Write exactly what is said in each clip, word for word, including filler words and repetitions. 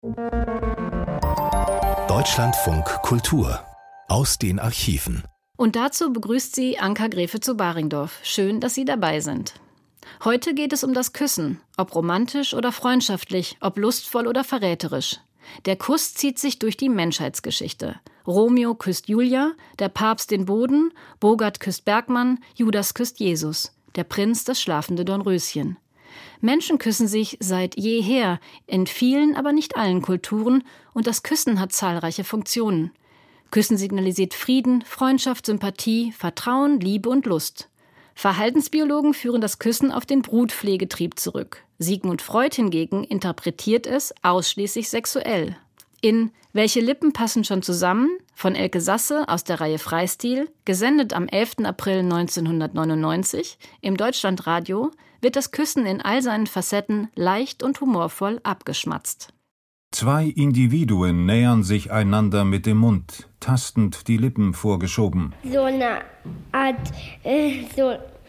Deutschlandfunk Kultur aus den Archiven. Und dazu begrüßt sie Anka Gräfe zu Baringdorf. Schön, dass Sie dabei sind. Heute geht es um das Küssen, ob romantisch oder freundschaftlich, ob lustvoll oder verräterisch. Der Kuss zieht sich durch die Menschheitsgeschichte. Romeo küsst Julia, der Papst den Boden, Bogart küsst Bergmann, Judas küsst Jesus, der Prinz das schlafende Dornröschen. Menschen küssen sich seit jeher, in vielen, aber nicht allen Kulturen, und das Küssen hat zahlreiche Funktionen. Küssen signalisiert Frieden, Freundschaft, Sympathie, Vertrauen, Liebe und Lust. Verhaltensbiologen führen das Küssen auf den Brutpflegetrieb zurück. Sigmund Freud hingegen interpretiert es ausschließlich sexuell. In »Welche Lippen passen schon zusammen« von Elke Sasse aus der Reihe Freistil, gesendet am elften April neunzehnhundertneunundneunzig im Deutschlandradio, wird das Küssen in all seinen Facetten leicht und humorvoll abgeschmatzt. Zwei Individuen nähern sich einander mit dem Mund, tastend die Lippen vorgeschoben. So eine Art, äh, so,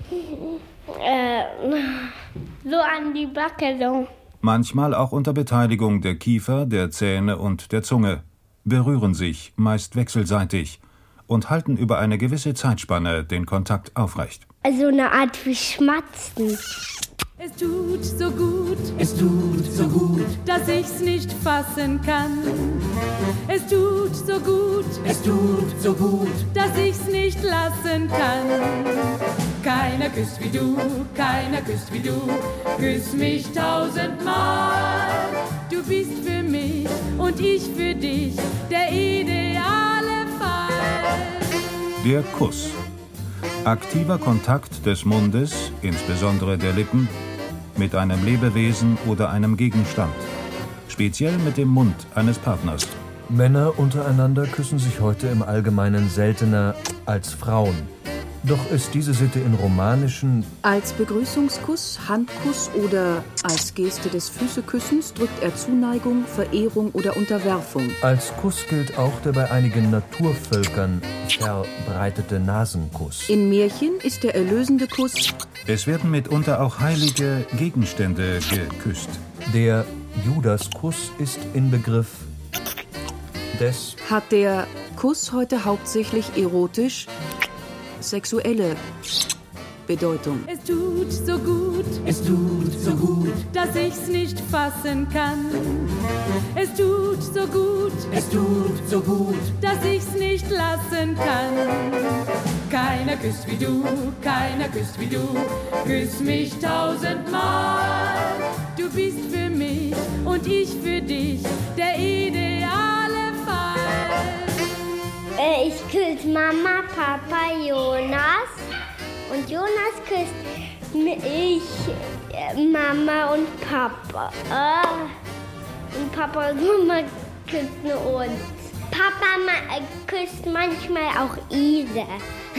äh, so an die Backe, so. Manchmal auch unter Beteiligung der Kiefer, der Zähne und der Zunge, berühren sich, meist wechselseitig, und halten über eine gewisse Zeitspanne den Kontakt aufrecht. Also eine Art wie Schmatzen. Es tut so gut, es tut so gut, dass ich's nicht fassen kann. Es tut so gut, es tut so gut, dass ich's nicht lassen kann. Keiner küsst wie du, keiner küsst wie du, küss mich tausendmal. Du bist für mich und ich für dich der ideale Fall. Der Kuss. Aktiver Kontakt des Mundes, insbesondere der Lippen, mit einem Lebewesen oder einem Gegenstand. Speziell mit dem Mund eines Partners. Männer untereinander küssen sich heute im Allgemeinen seltener als Frauen. Doch ist diese Sitte in romanischen... Als Begrüßungskuss, Handkuss oder als Geste des Füßeküssens drückt er Zuneigung, Verehrung oder Unterwerfung. Als Kuss gilt auch der bei einigen Naturvölkern verbreitete Nasenkuss. In Märchen ist der erlösende Kuss... Es werden mitunter auch heilige Gegenstände geküsst. Der Judaskuss ist Inbegriff des... Hat der Kuss heute hauptsächlich erotisch... sexuelle Bedeutung. Es tut so gut, es tut so gut, dass ich's nicht fassen kann. Es tut so gut, es tut so gut, dass ich's nicht lassen kann. Keiner küsst wie du, keiner küsst wie du, küss mich tausendmal. Du bist für mich und ich für dich der ideale Fall. Äh, ich küsse Mama, Papa, Jonas. Und Jonas küsst mich, äh, Mama und Papa. Äh, und Papa und Mama küssen uns. Papa ma- äh, küsst manchmal auch Ida.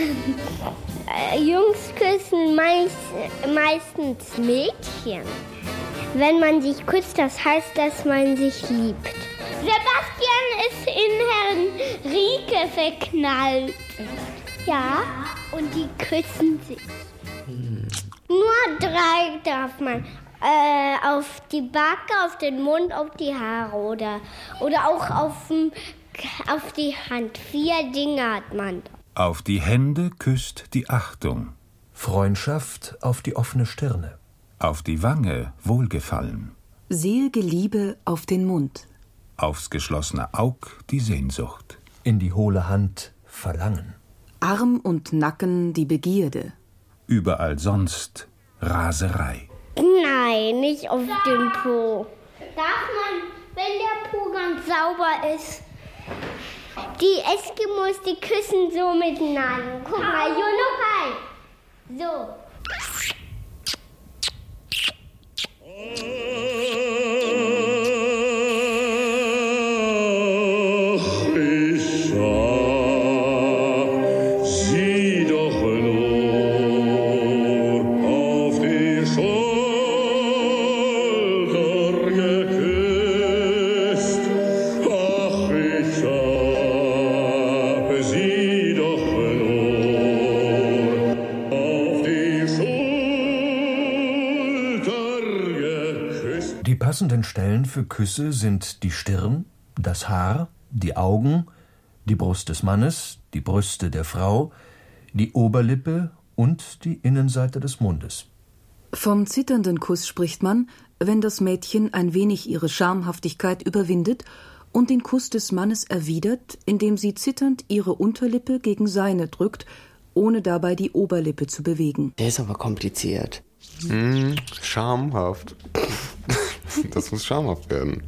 äh, Jungs küssen meist, meistens Mädchen. Wenn man sich küsst, das heißt, dass man sich liebt. Sebastian ist in Henrike verknallt. Ja, und die küssen sich. Hm. Nur drei darf man. Äh, auf die Backe, auf den Mund, auf die Haare oder, oder auch auf, auf die Hand. Vier Dinge hat man. Auf die Hände küsst die Achtung. Freundschaft auf die offene Stirne. Auf die Wange Wohlgefallen. Selige Liebe auf den Mund. Aufs geschlossene Aug die Sehnsucht. In die hohle Hand Verlangen. Arm und Nacken die Begierde. Überall sonst Raserei. Nein, nicht auf dem Po. Darf man, wenn der Po ganz sauber ist? Die Eskimos, die küssen so miteinander. Guck mal, Junukai. So. Sie passenden Stellen für Küsse sind die Stirn, das Haar, die Augen, die Brust des Mannes, die Brüste der Frau, die Oberlippe und die Innenseite des Mundes. Vom zitternden Kuss spricht man, wenn das Mädchen ein wenig ihre Schamhaftigkeit überwindet und den Kuss des Mannes erwidert, indem sie zitternd ihre Unterlippe gegen seine drückt, ohne dabei die Oberlippe zu bewegen. Der ist aber kompliziert. Mm, schamhaft. Das muss schamhaft werden.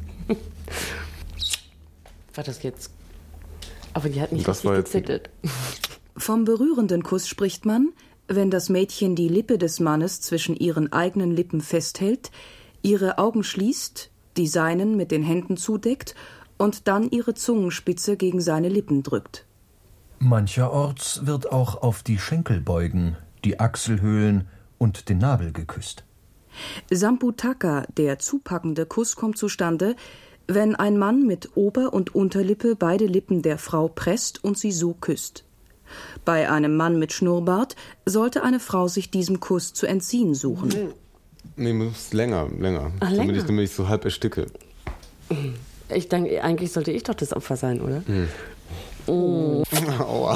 War das jetzt... Aber die hat nicht das richtig gezittert. Vom berührenden Kuss spricht man, wenn das Mädchen die Lippe des Mannes zwischen ihren eigenen Lippen festhält, ihre Augen schließt, die seinen mit den Händen zudeckt und dann ihre Zungenspitze gegen seine Lippen drückt. Mancherorts wird auch auf die Schenkelbeugen, die Achselhöhlen und den Nabel geküsst. Samputaka, der zupackende Kuss, kommt zustande, wenn ein Mann mit Ober- und Unterlippe beide Lippen der Frau presst und sie so küsst. Bei einem Mann mit Schnurrbart sollte eine Frau sich diesem Kuss zu entziehen suchen. Nee, muss länger, länger. Ach, damit, länger? Ich, damit ich so halb ersticke. Ich denke, eigentlich sollte ich doch das Opfer sein, oder? Hm. Oh. Aua.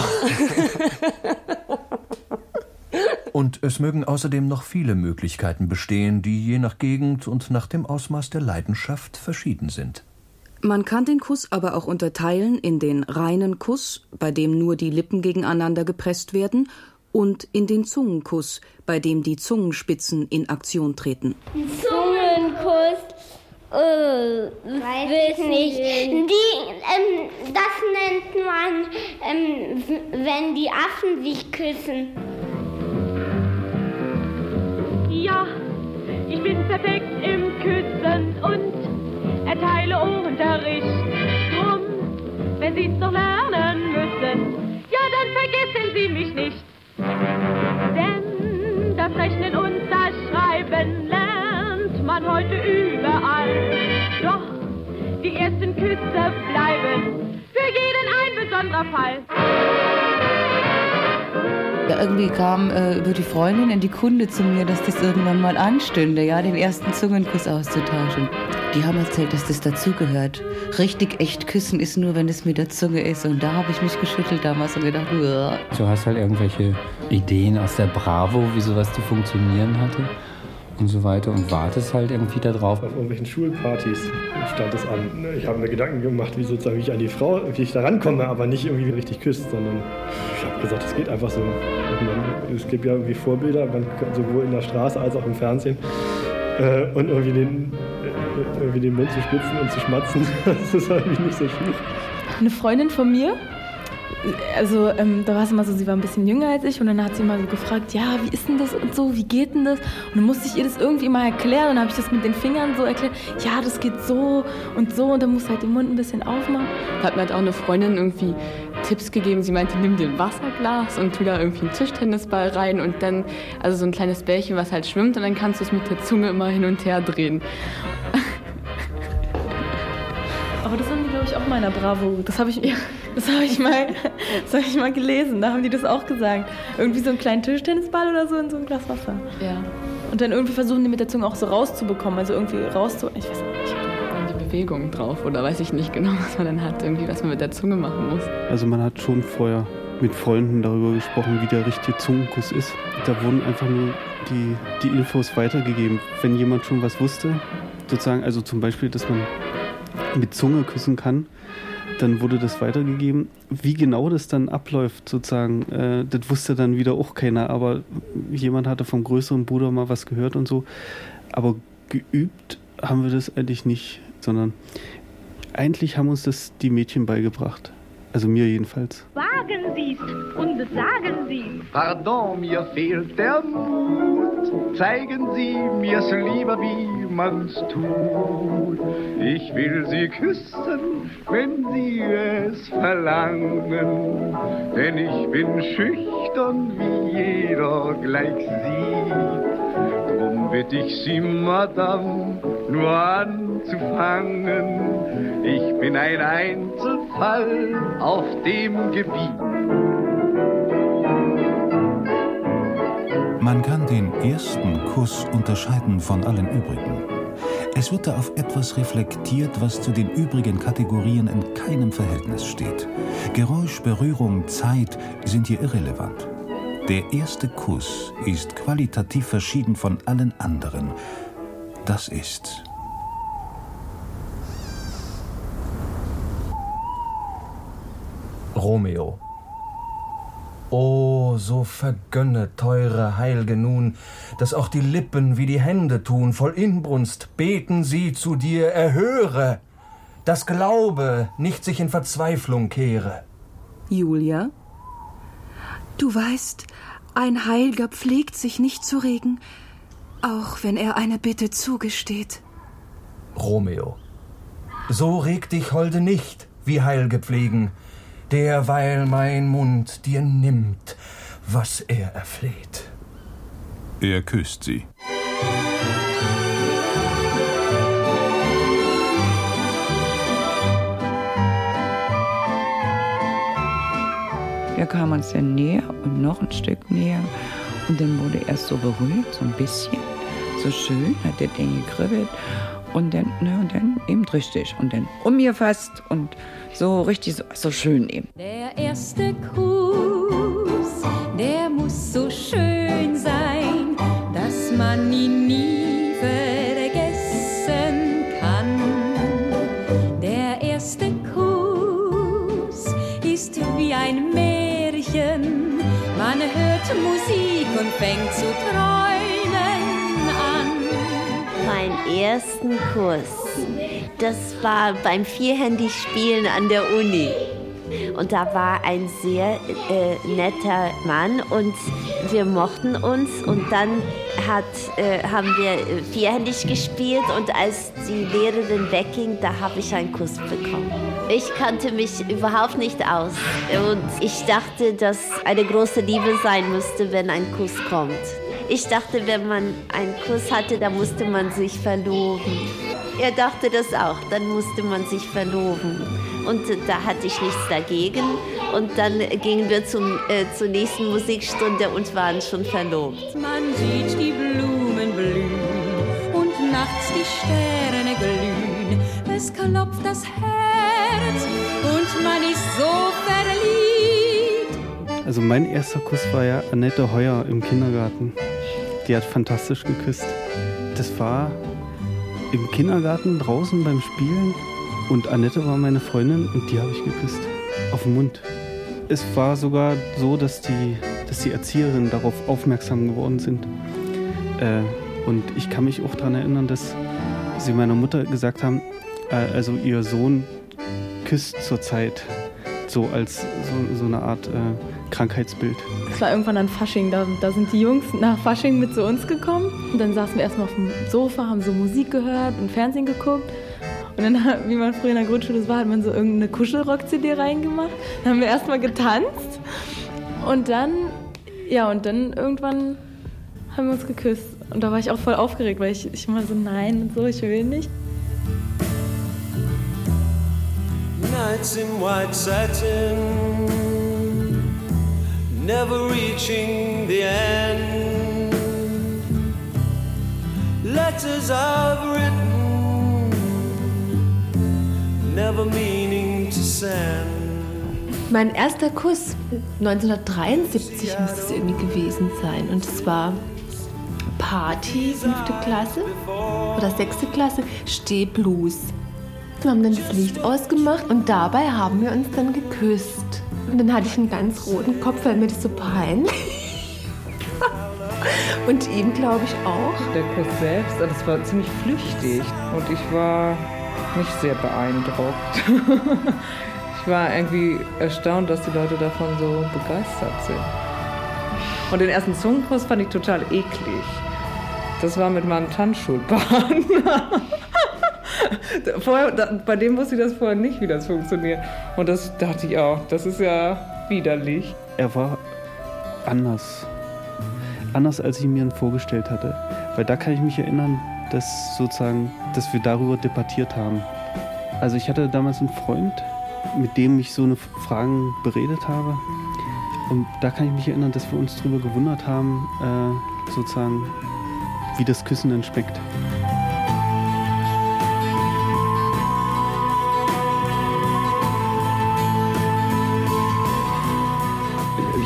Und es mögen außerdem noch viele Möglichkeiten bestehen, die je nach Gegend und nach dem Ausmaß der Leidenschaft verschieden sind. Man kann den Kuss aber auch unterteilen in den reinen Kuss, bei dem nur die Lippen gegeneinander gepresst werden, und in den Zungenkuss, bei dem die Zungenspitzen in Aktion treten. Zungenkuss, äh, weiß ich nicht. Die, ähm, das nennt man, ähm, wenn die Affen sich küssen. Ja, ich bin perfekt im Küssen und erteile Unterricht. Drum, wenn Sie's noch lernen müssen, ja, dann vergessen Sie mich nicht. Denn das Rechnen und das Schreiben lernt man heute überall. Doch die ersten Küsse bleiben für jeden ein besonderer Fall. Ja, irgendwie kam äh, über die Freundin in die Kunde zu mir, dass das irgendwann mal anstünde, ja, den ersten Zungenkuss auszutauschen. Die haben erzählt, dass das dazugehört. Richtig echt küssen ist nur, wenn es mit der Zunge ist. Und da habe ich mich geschüttelt damals und gedacht, uah. Du hast halt irgendwelche Ideen aus der Bravo, wie sowas zu funktionieren hatte und so weiter und wartest halt irgendwie da drauf. Auf irgendwelchen Schulpartys stand es an. Ich habe mir Gedanken gemacht, wie sozusagen wie ich an die Frau, wie ich da rankomme, aber nicht irgendwie richtig küsst, sondern ich habe gesagt, es geht einfach so. Man, es gibt ja irgendwie Vorbilder, man kann sowohl in der Straße als auch im Fernsehen. Äh, und irgendwie den, äh, irgendwie den Mund zu spitzen und zu schmatzen, das ist irgendwie nicht so schwierig. Eine Freundin von mir, also ähm, da war es immer so, sie war ein bisschen jünger als ich und dann hat sie mal so gefragt, ja, wie ist denn das und so, wie geht denn das? Und dann musste ich ihr das irgendwie mal erklären und dann habe ich das mit den Fingern so erklärt, ja, das geht so und so und dann musst du halt den Mund ein bisschen aufmachen. Da hat mir halt auch eine Freundin irgendwie Tipps gegeben, sie meinte, nimm dir ein Wasserglas und tu da irgendwie einen Tischtennisball rein und dann, also so ein kleines Bällchen, was halt schwimmt und dann kannst du es mit der Zunge immer hin und her drehen. Aber das haben die, glaube ich, auch mal in der Bravo. Das habe ich, das habe ich mal, das habe ich mal gelesen. Da haben die das auch gesagt. Irgendwie so einen kleinen Tischtennisball oder so in so ein Glas Wasser. Ja. Und dann irgendwie versuchen die mit der Zunge auch so rauszubekommen, also irgendwie rauszu... Ich weiß nicht. Die Bewegung drauf oder weiß ich nicht genau, was man dann hat, irgendwie, was man mit der Zunge machen muss. Also man hat schon vorher mit Freunden darüber gesprochen, wie der richtige Zungenkuss ist. Da wurden einfach nur die, die Infos weitergegeben. Wenn jemand schon was wusste, sozusagen, also zum Beispiel, dass man mit Zunge küssen kann, dann wurde das weitergegeben. Wie genau das dann abläuft, sozusagen, äh, das wusste dann wieder auch keiner, aber jemand hatte vom größeren Bruder mal was gehört und so. Aber geübt haben wir das eigentlich nicht, sondern eigentlich haben uns das die Mädchen beigebracht. Also mir jedenfalls. Wagen Sie's und sagen Sie. Pardon, mir fehlt der Mut. Zeigen Sie mir's lieber, wie man's tut. Ich will Sie küssen, wenn Sie es verlangen. Denn ich bin schüchtern, wie jeder gleich Sie. Drum bitt ich Sie, Madame, nur anzufangen. Ich bin ein Einzelfall auf dem Gebiet. Man kann den ersten Kuss unterscheiden von allen übrigen. Es wird da auf etwas reflektiert, was zu den übrigen Kategorien in keinem Verhältnis steht. Geräusch, Berührung, Zeit sind hier irrelevant. Der erste Kuss ist qualitativ verschieden von allen anderen. Das ist... Romeo. O, so vergönne, teure Heilge nun, dass auch die Lippen wie die Hände tun, voll Inbrunst beten sie zu dir, erhöre, dass Glaube nicht sich in Verzweiflung kehre. Julia? Du weißt, ein Heilger pflegt sich nicht zu regen, auch wenn er eine Bitte zugesteht. Romeo. So reg dich, Holde, nicht, wie Heilge pflegen, derweil mein Mund dir nimmt, was er erfleht. Er küsst sie. Wir kamen uns dann näher und noch ein Stück näher. Und dann wurde er erst so berührt, so ein bisschen. So schön, hat der Ding gekribbelt. Und dann, ne, und dann eben richtig. Und dann umgefasst und so richtig, so, so schön eben. Der erste Kuss, der muss so schön sein, dass man ihn nie vergessen kann. Der erste Kuss ist wie ein Märchen. Man hört Musik und fängt zu träumen an. Mein ersten Kuss, das war beim Vierhändigspielen an der Uni. Und da war ein sehr äh, netter Mann und wir mochten uns. Und dann hat, äh, haben wir vierhändig gespielt und als die Lehrerin wegging, da habe ich einen Kuss bekommen. Ich kannte mich überhaupt nicht aus und ich dachte, dass eine große Liebe sein müsste, wenn ein Kuss kommt. Ich dachte, wenn man einen Kuss hatte, dann musste man sich verloben. Er dachte das auch, dann musste man sich verloben. Und da hatte ich nichts dagegen. Und dann gingen wir zum, äh, zur nächsten Musikstunde und waren schon verlobt. Man sieht die Blumen blühen und nachts die Sterne glühen. Es klopft das Herz und man ist so verliebt. Also mein erster Kuss war ja Annette Heuer im Kindergarten. Die hat fantastisch geküsst. Das war im Kindergarten draußen beim Spielen und Annette war meine Freundin und die habe ich geküsst. Auf den Mund. Es war sogar so, dass die, dass die Erzieherinnen darauf aufmerksam geworden sind. Äh, und ich kann mich auch daran erinnern, dass sie meiner Mutter gesagt haben, äh, also ihr Sohn küsst zurzeit so als so, so eine Art äh, Krankheitsbild. Es war irgendwann an Fasching, da, da sind die Jungs nach Fasching mit zu uns gekommen. Und dann saßen wir erstmal auf dem Sofa, haben so Musik gehört und Fernsehen geguckt. Und dann, wie man früher in der Grundschule war, hat man so irgendeine Kuschelrock-C D reingemacht. Dann haben wir erstmal getanzt. Und dann, ja, und dann irgendwann haben wir uns geküsst. Und da war ich auch voll aufgeregt, weil ich, ich immer so, nein und so, ich will nicht. Nights in white satin, never reaching the end. Letters I've written, never meaning to send. Mein erster Kuss, neunzehnhundertdreiundsiebzig muss es irgendwie gewesen sein. Und es war Party, fünfte Klasse oder sechste Klasse, Stehblues. Wir haben dann das Licht ausgemacht und dabei haben wir uns dann geküsst. Und dann hatte ich einen ganz roten Kopf, weil mir das so peinlich. Und ihm, glaube ich, auch. Der Kuss selbst, das war ziemlich flüchtig und ich war nicht sehr beeindruckt. Ich war irgendwie erstaunt, dass die Leute davon so begeistert sind. Und den ersten Zungenkuss fand ich total eklig. Das war mit meinem Tanzschulpartner. Vorher, da, bei dem wusste ich das vorher nicht, wie das funktioniert. Und das dachte ich auch, das ist ja widerlich. Er war anders. Anders, als ich mir ihn vorgestellt hatte. Weil da kann ich mich erinnern, dass sozusagen, dass wir darüber debattiert haben. Also ich hatte damals einen Freund, mit dem ich so eine Fragen beredet habe. Und da kann ich mich erinnern, dass wir uns darüber gewundert haben, äh, sozusagen, wie das Küssen denn schmeckt.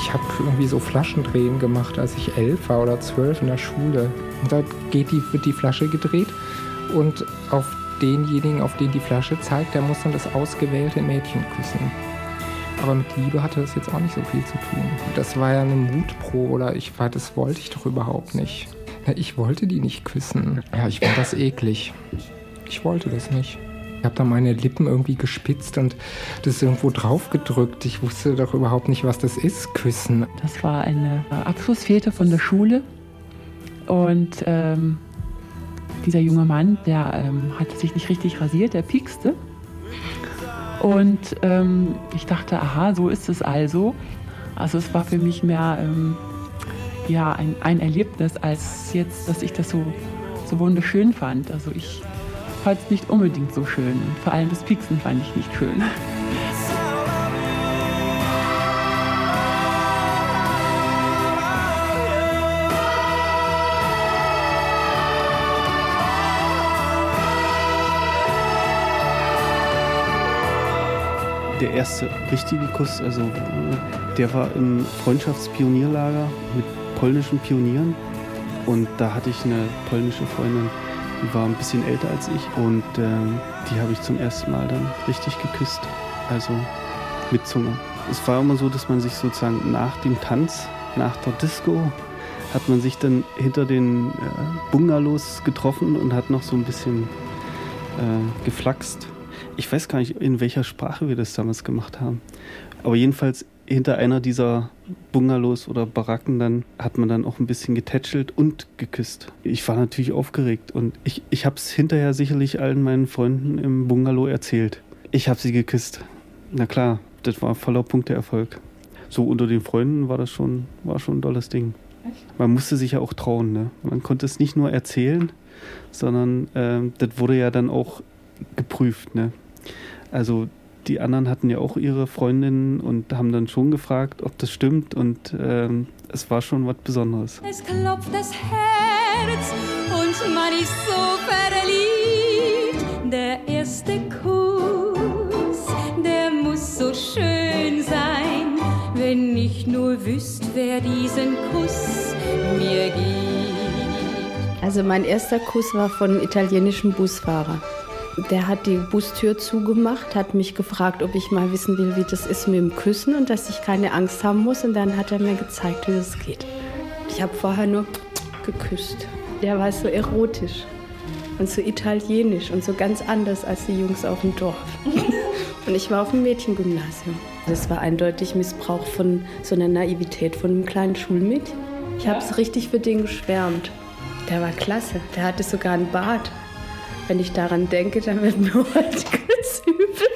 Ich habe irgendwie so Flaschendrehen gemacht, als ich elf war oder zwölf in der Schule. Und da geht die, wird die Flasche gedreht und auf denjenigen, auf den die Flasche zeigt, der muss dann das ausgewählte Mädchen küssen. Aber mit Liebe hatte das jetzt auch nicht so viel zu tun. Das war ja eine Mutprobe, oder ich war, das wollte ich doch überhaupt nicht. Ich wollte die nicht küssen. Ja, ich fand das eklig. Ich wollte das nicht. Ich habe dann meine Lippen irgendwie gespitzt und das irgendwo drauf gedrückt. Ich wusste doch überhaupt nicht, was das ist, küssen. Das war eine Abschlussfete von der Schule. Und ähm, dieser junge Mann, der ähm, hatte sich nicht richtig rasiert, der piekste. Und ähm, ich dachte, aha, so ist es also. Also es war für mich mehr ähm, ja, ein, ein Erlebnis, als jetzt, dass ich das so, so wunderschön fand. Also ich fand es nicht unbedingt so schön. Und vor allem das Pieksen fand ich nicht schön. Der erste richtige Kuss, also der war im Freundschaftspionierlager mit polnischen Pionieren. Und da hatte ich eine polnische Freundin, die war ein bisschen älter als ich. Und äh, die habe ich zum ersten Mal dann richtig geküsst, also mit Zunge. Es war immer so, dass man sich sozusagen nach dem Tanz, nach der Disco, hat man sich dann hinter den äh, Bungalows getroffen und hat noch so ein bisschen äh, geflaxt. Ich weiß gar nicht, in welcher Sprache wir das damals gemacht haben. Aber jedenfalls hinter einer dieser Bungalows oder Baracken dann hat man dann auch ein bisschen getätschelt und geküsst. Ich war natürlich aufgeregt und ich, ich habe es hinterher sicherlich allen meinen Freunden im Bungalow erzählt. Ich habe sie geküsst. Na klar, das war voller Punkteerfolg. So unter den Freunden war das schon, war schon ein tolles Ding. Man musste sich ja auch trauen, ne? Man konnte es nicht nur erzählen, sondern äh, das wurde ja dann auch geprüft, ne? Also die anderen hatten ja auch ihre Freundinnen und haben dann schon gefragt, ob das stimmt und ähm, es war schon was Besonderes. Es klopft das Herz und man ist so verliebt. Der erste Kuss, der muss so schön sein, wenn ich nur wüsste, wer diesen Kuss mir gibt. Also mein erster Kuss war von einem italienischen Busfahrer. Der hat die Bustür zugemacht, hat mich gefragt, ob ich mal wissen will, wie das ist mit dem Küssen und dass ich keine Angst haben muss. Und dann hat er mir gezeigt, wie das geht. Ich habe vorher nur geküsst. Der war so erotisch und so italienisch und so ganz anders als die Jungs auf dem Dorf. Und ich war auf dem Mädchengymnasium. Das war eindeutig Missbrauch von so einer Naivität von einem kleinen Schulmädchen. Ich habe es richtig für den geschwärmt. Der war klasse. Der hatte sogar einen Bart. Wenn ich daran denke, dann wird mir heute ganz übel.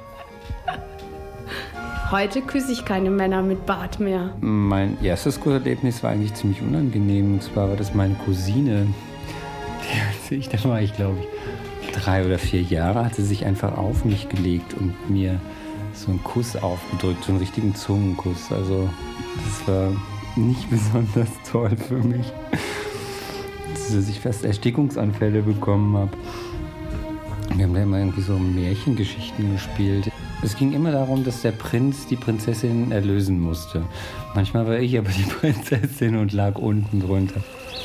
Heute küsse ich keine Männer mit Bart mehr. Mein erstes Kusserlebnis war eigentlich ziemlich unangenehm. Und zwar war das meine Cousine. Die, ich, da war ich, glaube ich, drei oder vier Jahre, hat sie sich einfach auf mich gelegt und mir so einen Kuss aufgedrückt, so einen richtigen Zungenkuss. Also das war nicht besonders toll für mich. Dass ich fast Erstickungsanfälle bekommen habe. Wir haben da immer irgendwie so Märchengeschichten gespielt. Es ging immer darum, dass der Prinz die Prinzessin erlösen musste. Manchmal war ich aber die Prinzessin und lag unten drunter.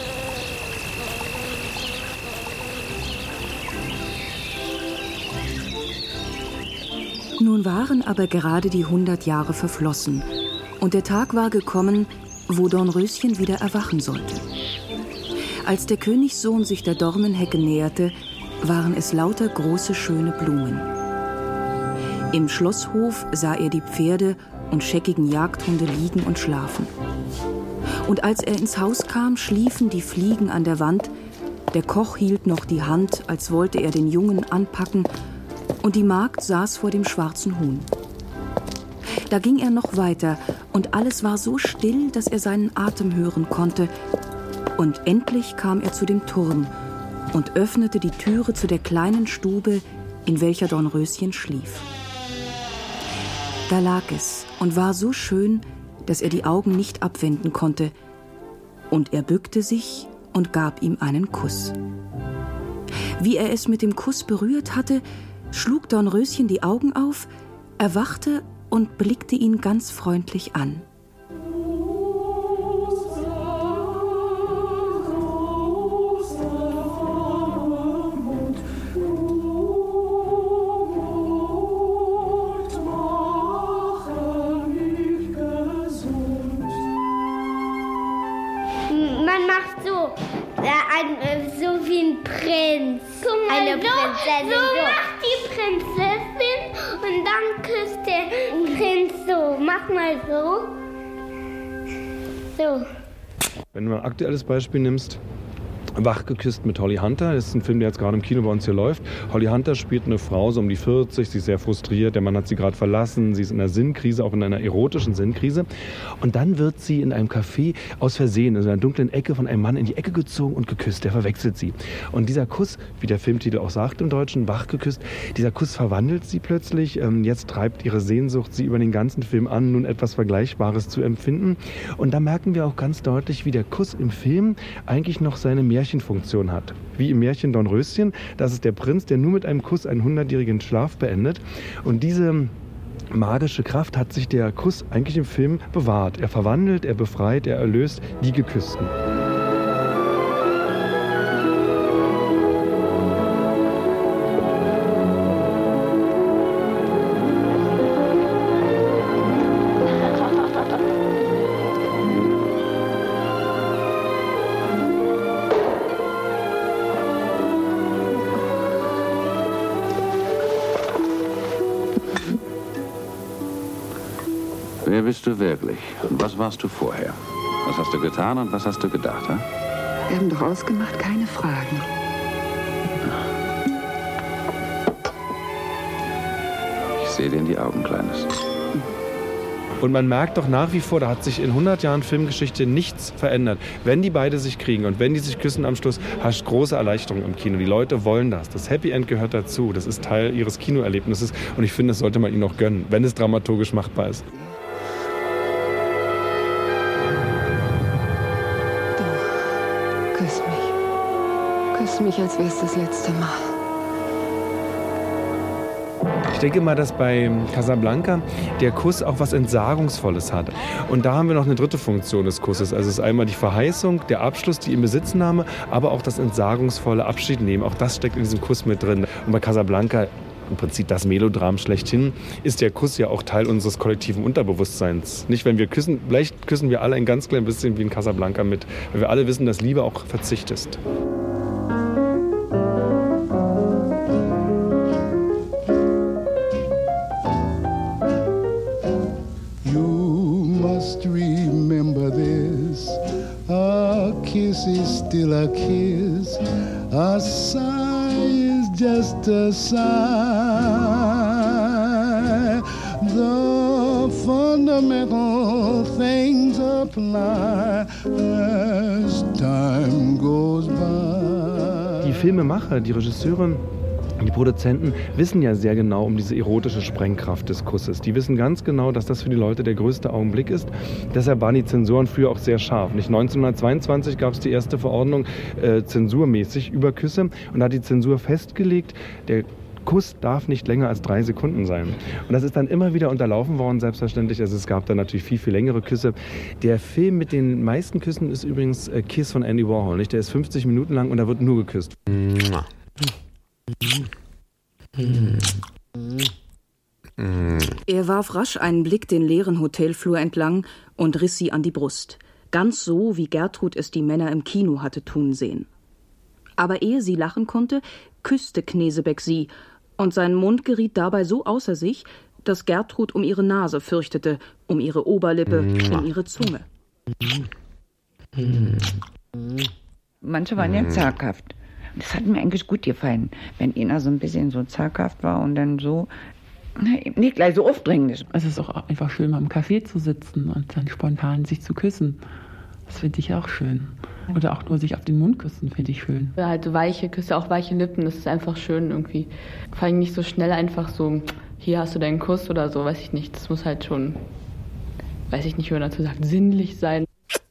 Nun waren aber gerade die hundert Jahre verflossen und der Tag war gekommen, wo Dornröschen wieder erwachen sollte. Als der Königssohn sich der Dornenhecke näherte, waren es lauter große, schöne Blumen. Im Schlosshof sah er die Pferde und scheckigen Jagdhunde liegen und schlafen. Und als er ins Haus kam, schliefen die Fliegen an der Wand, der Koch hielt noch die Hand, als wollte er den Jungen anpacken, und die Magd saß vor dem schwarzen Huhn. Da ging er noch weiter, und alles war so still, dass er seinen Atem hören konnte. Und endlich kam er zu dem Turm und öffnete die Türe zu der kleinen Stube, in welcher Dornröschen schlief. Da lag es und war so schön, dass er die Augen nicht abwenden konnte. Und er bückte sich und gab ihm einen Kuss. Wie er es mit dem Kuss berührt hatte, schlug Dornröschen die Augen auf, erwachte und blickte ihn ganz freundlich an. mach mal so. So. Wenn du ein aktuelles Beispiel nimmst, Wach geküsst mit Holly Hunter. Das ist ein Film, der jetzt gerade im Kino bei uns hier läuft. Holly Hunter spielt eine Frau, so um die vierzig. Sie ist sehr frustriert. Der Mann hat sie gerade verlassen. Sie ist in einer Sinnkrise, auch in einer erotischen Sinnkrise. Und dann wird sie in einem Café aus Versehen, in einer dunklen Ecke, von einem Mann in die Ecke gezogen und geküsst. Der verwechselt sie. Und dieser Kuss, wie der Filmtitel auch sagt im Deutschen, Wach geküsst, dieser Kuss verwandelt sie plötzlich. Jetzt treibt ihre Sehnsucht sie über den ganzen Film an, nun etwas Vergleichbares zu empfinden. Und da merken wir auch ganz deutlich, wie der Kuss im Film eigentlich noch seine Märchen Märchenfunktion hat. Wie im Märchen Dornröschen, das ist der Prinz, der nur mit einem Kuss einen hundertjährigen Schlaf beendet. Und diese magische Kraft hat sich der Kuss eigentlich im Film bewahrt. Er verwandelt, er befreit, er erlöst die Geküssten. Wer bist du wirklich? Und was warst du vorher? Was hast du getan und was hast du gedacht, ha? Wir haben doch ausgemacht, keine Fragen. Ich sehe dir in die Augen, Kleines. Und man merkt doch nach wie vor, da hat sich in hundert Jahren Filmgeschichte nichts verändert. Wenn die beide sich kriegen und wenn die sich küssen am Schluss, hast du große Erleichterung im Kino. Die Leute wollen das. Das Happy End gehört dazu. Das ist Teil ihres Kinoerlebnisses. Und ich finde, das sollte man ihnen auch gönnen, wenn es dramaturgisch machbar ist. Küss mich. Küss mich, als wäre es das letzte Mal. Ich denke mal, dass bei Casablanca der Kuss auch was Entsagungsvolles hat. Und da haben wir noch eine dritte Funktion des Kusses. Also es ist einmal die Verheißung, der Abschluss, die Inbesitznahme, aber auch das entsagungsvolle Abschiednehmen. Auch das steckt in diesem Kuss mit drin. Und bei Casablanca, im Prinzip das Melodram schlechthin, ist der Kuss ja auch Teil unseres kollektiven Unterbewusstseins. Nicht, wenn wir küssen, vielleicht küssen wir alle ein ganz klein bisschen wie in Casablanca mit, weil wir alle wissen, dass Liebe auch Verzicht ist. Kiss is still a kiss, a sigh is just a sigh. The fundamental things apply as time goes by. Die Filmemacher, die Regisseure, die Produzenten wissen ja sehr genau um diese erotische Sprengkraft des Kusses. Die wissen ganz genau, dass das für die Leute der größte Augenblick ist. Deshalb waren die Zensoren früher auch sehr scharf. Nicht neunzehnhundertzweiundzwanzig gab es die erste Verordnung äh, zensurmäßig über Küsse und da hat die Zensur festgelegt, der Kuss darf nicht länger als drei Sekunden sein. Und das ist dann immer wieder unterlaufen worden, selbstverständlich. Also es gab dann natürlich viel, viel längere Küsse. Der Film mit den meisten Küssen ist übrigens äh, Kiss von Andy Warhol. Nicht? Der ist fünfzig Minuten lang und da wird nur geküsst. Mua. Er warf rasch einen Blick den leeren Hotelflur entlang und riss sie an die Brust. Ganz so, wie Gertrud es die Männer im Kino hatte tun sehen. Aber ehe sie lachen konnte, küsste Knesebeck sie, und sein Mund geriet dabei so außer sich, dass Gertrud um ihre Nase fürchtete, um ihre Oberlippe, um ihre Zunge. Manche waren ja zaghaft. Das hat mir eigentlich gut gefallen, wenn einer so ein bisschen so zaghaft war und dann so, nicht gleich so aufdringlich. Es ist auch einfach schön, mal im Café zu sitzen und dann spontan sich zu küssen. Das finde ich auch schön. Oder auch nur sich auf den Mund küssen, finde ich schön. Ja, halt so weiche Küsse, auch weiche Lippen, das ist einfach schön irgendwie. Vor allem nicht so schnell einfach so, hier hast du deinen Kuss oder so, weiß ich nicht. Das muss halt schon, weiß ich nicht, wie man dazu sagt, sinnlich sein.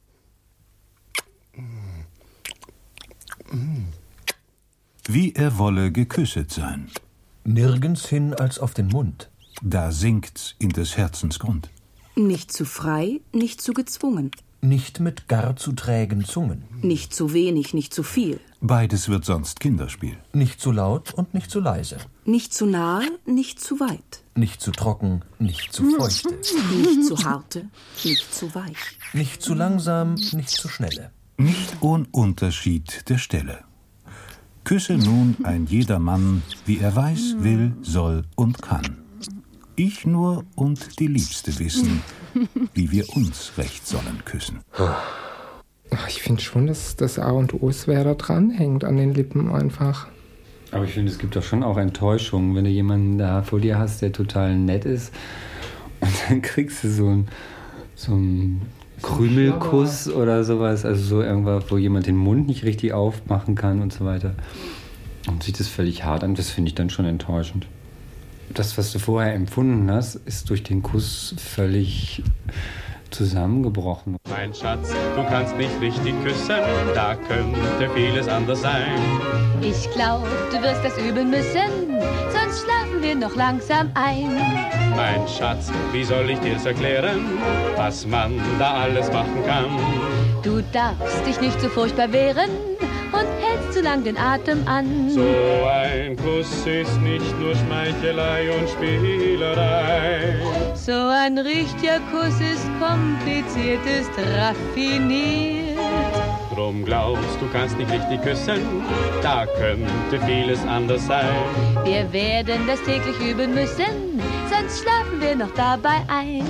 Wie er wolle geküsset sein. Nirgends hin als auf den Mund. Da sinkt's in des Herzens Grund. Nicht zu frei, nicht zu gezwungen. Nicht mit gar zu trägen Zungen. Nicht zu wenig, nicht zu viel. Beides wird sonst Kinderspiel. Nicht zu laut und nicht zu leise. Nicht zu nahe, nicht zu weit. Nicht zu trocken, nicht zu feuchte. Nicht zu harte, nicht zu weich. Nicht zu langsam, nicht zu schnelle. Nicht ohn Unterschied der Stelle. Küsse nun ein jeder Mann, wie er weiß, will, soll und kann. Ich nur und die Liebste wissen, wie wir uns recht sollen küssen. Ich finde schon, dass das A und O ist, wer da dranhängt an den Lippen einfach. Aber ich finde, es gibt doch schon auch Enttäuschungen, wenn du jemanden da vor dir hast, der total nett ist und dann kriegst du so einen so einen Krümelkuss oder sowas, also so irgendwas, wo jemand den Mund nicht richtig aufmachen kann und so weiter. Und sieht das völlig hart an, das finde ich dann schon enttäuschend. Das, was du vorher empfunden hast, ist durch den Kuss völlig zusammengebrochen. Mein Schatz, du kannst nicht richtig küssen, da könnte vieles anders sein. Ich glaub, du wirst das üben müssen, sonst schlafen wir noch langsam ein. Mein Schatz, wie soll ich dir's erklären, was man da alles machen kann? Du darfst dich nicht so furchtbar wehren und hältst zu lang den Atem an. So ein Kuss ist nicht nur Schmeichelei und Spielerei. So ein richtiger Kuss ist kompliziert, ist raffiniert. Drum glaubst, du kannst nicht richtig küssen, da könnte vieles anders sein. Wir werden das täglich üben müssen, sonst schlafen wir noch dabei ein.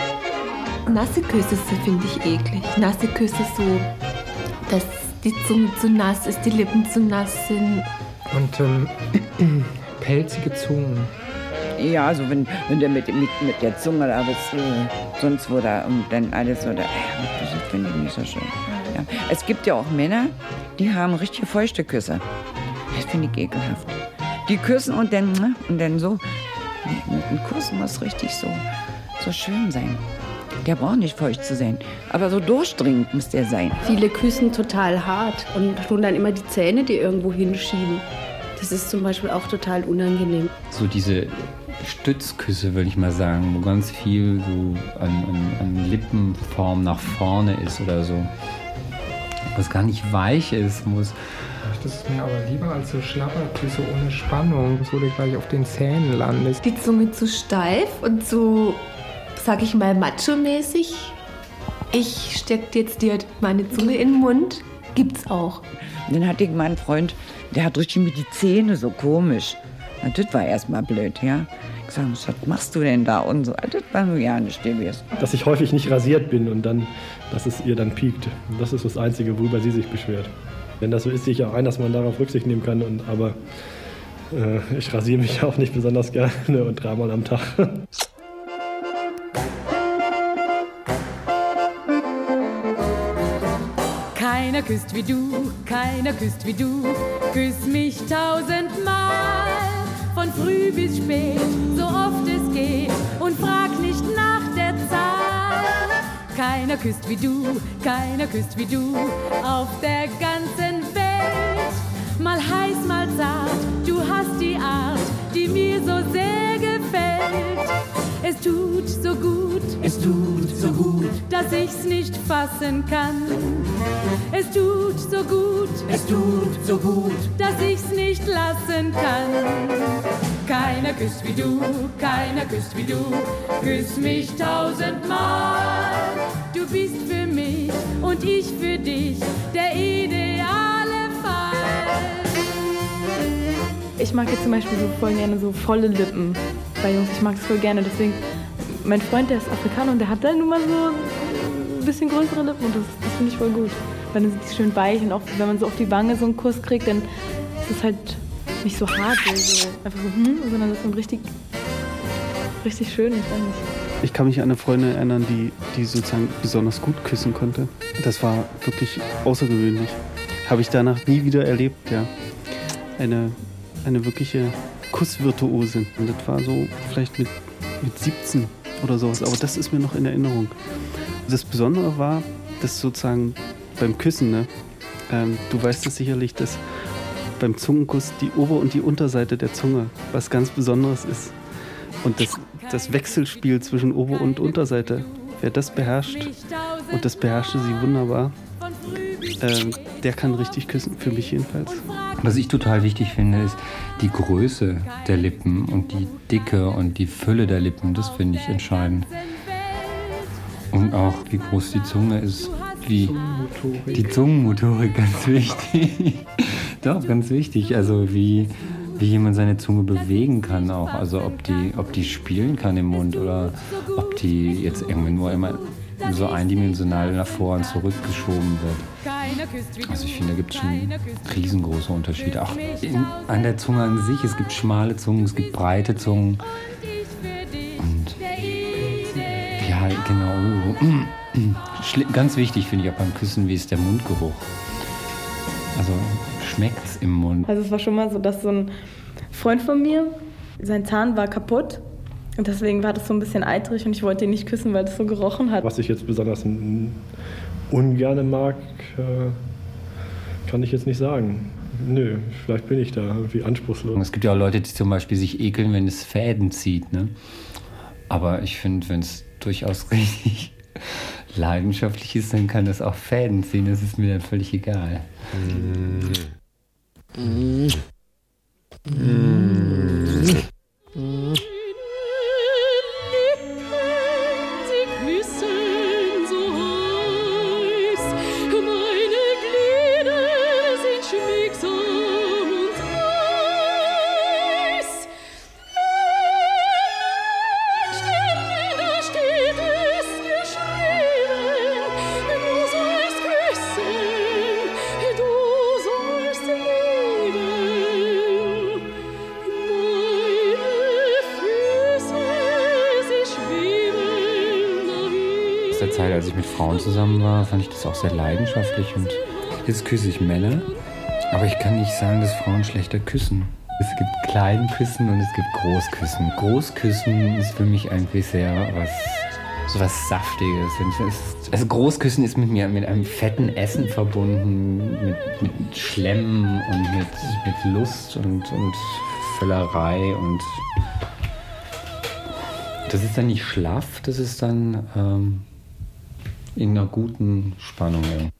Nasse Küsse finde ich eklig. Nasse Küsse so, dass die Zunge zu nass ist, die Lippen zu nass sind. Und ähm, pelzige Zungen. Ja, also wenn, wenn der mit, mit, mit der Zunge da was, äh, sonst wo da und dann alles so da, das finde ich nicht so schön. Ja. Es gibt ja auch Männer, die haben richtige feuchte Küsse. Das finde ich ekelhaft. Die küssen und dann, und dann so. Ein Kuss muss richtig so, so schön sein. Der braucht nicht feucht zu sein, aber so durchdringend muss der sein. Viele küssen total hart und tun dann immer die Zähne, die irgendwo hinschieben. Das ist zum Beispiel auch total unangenehm. So diese Stützküsse, würde ich mal sagen, wo ganz viel so an, an, an Lippenform nach vorne ist oder so. Was gar nicht weich ist, muss. Das ist mir aber lieber als so Schlapperküsse ohne Spannung, wo du gleich auf den Zähnen landest. Die Zunge zu steif und so, sag ich mal, macho-mäßig. Ich steck jetzt dir meine Zunge in den Mund. Gibt's auch. Dann hatte ich mal einen Freund, der hat richtig mit die Zähne so komisch. Na, das war erstmal blöd, ja. Ich sag, was machst du denn da? Und so, das war nur ja nicht gewesen. Dass ich häufig nicht rasiert bin und dann, dass es ihr dann piekt. Das ist das Einzige, worüber sie sich beschwert. Wenn das so ist, sehe ich auch ein, dass man darauf Rücksicht nehmen kann. Und, aber äh, ich rasiere mich auch nicht besonders gerne und dreimal am Tag. Keiner küsst wie du, keiner küsst wie du, küss mich tausendmal. Von früh bis spät, so oft es geht, und frag nicht nach der Zahl. Keiner küsst wie du, keiner küsst wie du, auf der ganzen Welt. Mal heiß, mal zart, du hast die Art, die mir so sehr gefällt. Es tut so gut, es tut so gut, dass ich's nicht fassen kann. Es tut so gut, es tut so gut, dass ich's nicht lassen kann. Keiner küsst wie du, keiner küsst wie du, küss mich tausendmal. Du bist für mich und ich für dich der ideale Fall. Ich mag jetzt zum Beispiel so voll gerne so volle Lippen bei Jungs. Ich mag es voll gerne. Deswegen, mein Freund, der ist Afrikaner und der hat dann nun mal so ein bisschen größere Lippen und das, das finde ich voll gut. Weil dann sind die schön weich und auch wenn man so auf die Wange so einen Kuss kriegt, dann ist es halt nicht so hart, so einfach so, hm, sondern das ist dann richtig, richtig schön. Ich weiß nicht. Ich kann mich an eine Freundin erinnern, die, die sozusagen besonders gut küssen konnte. Das war wirklich außergewöhnlich. Habe ich danach nie wieder erlebt, ja. Eine, eine wirkliche Kussvirtuosin. Und das war so vielleicht mit, mit siebzehn oder sowas. Aber das ist mir noch in Erinnerung. Das Besondere war, dass sozusagen beim Küssen, ne, ähm, du weißt es sicherlich, dass beim Zungenkuss die Ober- und die Unterseite der Zunge was ganz Besonderes ist. Und das, das Wechselspiel zwischen Ober- und Unterseite, wer das beherrscht, und das beherrschte sie wunderbar, ähm, der kann richtig küssen, für mich jedenfalls. Was ich total wichtig finde, ist die Größe der Lippen und die Dicke und die Fülle der Lippen. Das finde ich entscheidend. Und auch, wie groß die Zunge ist. Wie die Zungenmotorik, ganz wichtig. Doch, ganz wichtig. Also wie, wie jemand seine Zunge bewegen kann auch. Also ob die, ob die spielen kann im Mund oder ob die jetzt irgendwie nur immer so eindimensional nach vor und zurück geschoben wird. Also ich finde, da gibt es schon riesengroße Unterschiede. Auch in, an der Zunge an sich. Es gibt schmale Zungen, es gibt breite Zungen. Und ja, genau. Ganz wichtig finde ich auch beim Küssen, wie ist der Mundgeruch. Also schmeckt's im Mund. Also es war schon mal so, dass so ein Freund von mir, sein Zahn war kaputt. Und deswegen war das so ein bisschen eitrig und ich wollte ihn nicht küssen, weil das so gerochen hat. Was ich jetzt besonders ungern mag, kann ich jetzt nicht sagen. Nö, vielleicht bin ich da irgendwie anspruchslos. Es gibt ja auch Leute, die zum Beispiel sich ekeln, wenn es Fäden zieht. Ne? Aber ich finde, wenn es durchaus richtig leidenschaftlich ist, dann kann das auch Fäden ziehen. Das ist mir dann völlig egal. Mm. Mm. Mm. Zeit, als ich mit Frauen zusammen war, fand ich das auch sehr leidenschaftlich und jetzt küsse ich Männer, aber ich kann nicht sagen, dass Frauen schlechter küssen. Es gibt Kleinküssen und es gibt Großküssen. Großküssen ist für mich eigentlich sehr was, so was Saftiges. Also Großküssen ist mit mir mit einem fetten Essen verbunden, mit, mit Schlemmen und mit, mit Lust und, und Völlerei und das ist dann nicht schlaff, das ist dann ähm, in einer guten Spannung.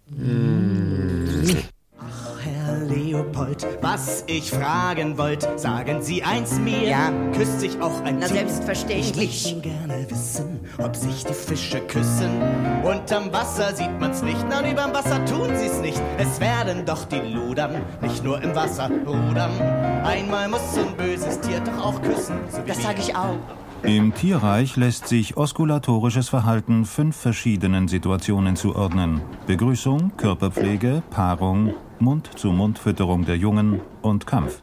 Ach, Herr Leopold, was ich fragen wollt, sagen Sie eins mir. Ja. Küsst sich auch ein Na, Tier? selbstverständlich. Ich möchte gerne wissen, ob sich die Fische küssen. Unterm Wasser sieht man's nicht, na, überm Wasser tun sie's nicht. Es werden doch die Ludern, nicht nur im Wasser rudern. Einmal muss so ein böses Tier doch auch küssen. So das sag ich auch. Im Tierreich lässt sich oskulatorisches Verhalten fünf verschiedenen Situationen zuordnen. Begrüßung, Körperpflege, Paarung, Mund-zu-Mund-Fütterung der Jungen und Kampf.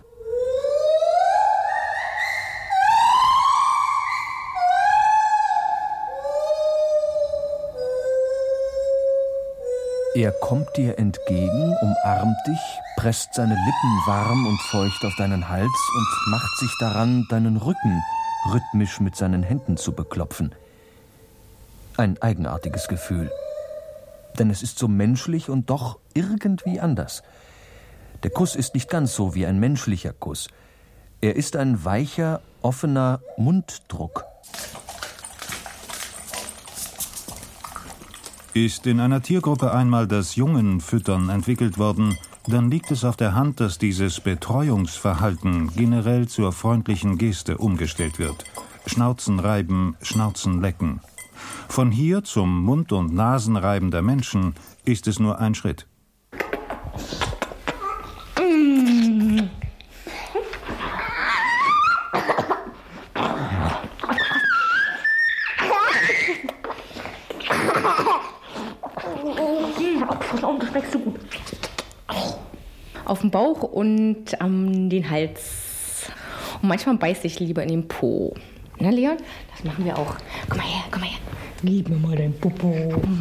Er kommt dir entgegen, umarmt dich, presst seine Lippen warm und feucht auf deinen Hals und macht sich daran, deinen Rücken rhythmisch mit seinen Händen zu beklopfen. Ein eigenartiges Gefühl. Denn es ist so menschlich und doch irgendwie anders. Der Kuss ist nicht ganz so wie ein menschlicher Kuss. Er ist ein weicher, offener Munddruck. Ist in einer Tiergruppe einmal das Jungenfüttern entwickelt worden, dann liegt es auf der Hand, dass dieses Betreuungsverhalten generell zur freundlichen Geste umgestellt wird. Schnauzen reiben, Schnauzen lecken. Von hier zum Mund- und Nasenreiben der Menschen ist es nur ein Schritt. Mm. Das schmeckst so gut. Auf den Bauch und an den Hals. Und manchmal beiß ich lieber in den Po. Na, Leon? Das machen wir auch. Komm mal her, komm mal her. Gib mir mal dein Popo.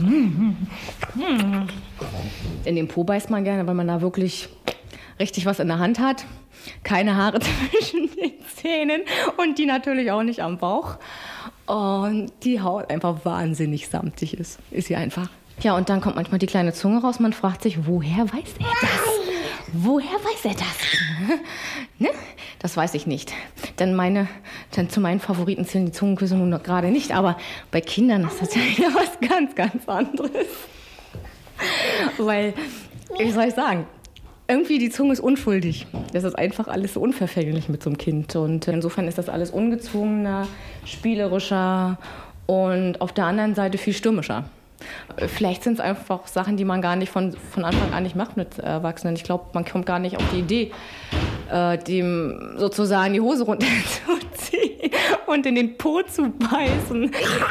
In den Po beißt man gerne, weil man da wirklich richtig was in der Hand hat. Keine Haare zwischen den Zähnen und die natürlich auch nicht am Bauch. Und die Haut einfach wahnsinnig samtig ist. Ist sie einfach. Ja, und dann kommt manchmal die kleine Zunge raus. Man fragt sich, woher weiß er das? Woher weiß er das? Ne? Das weiß ich nicht. Denn meine, denn zu meinen Favoriten zählen die Zungenküsse nun noch gerade nicht. Aber bei Kindern ist das ja wieder was ganz, ganz anderes. Weil, wie soll ich sagen, irgendwie die Zunge ist unschuldig. Das ist einfach alles so unverfänglich mit so einem Kind. Und insofern ist das alles ungezwungener, spielerischer und auf der anderen Seite viel stürmischer. Vielleicht sind es einfach Sachen, die man gar nicht von, von Anfang an nicht macht mit Erwachsenen. Ich glaube, man kommt gar nicht auf die Idee, äh, dem sozusagen die Hose runterzuziehen und in den Po zu beißen.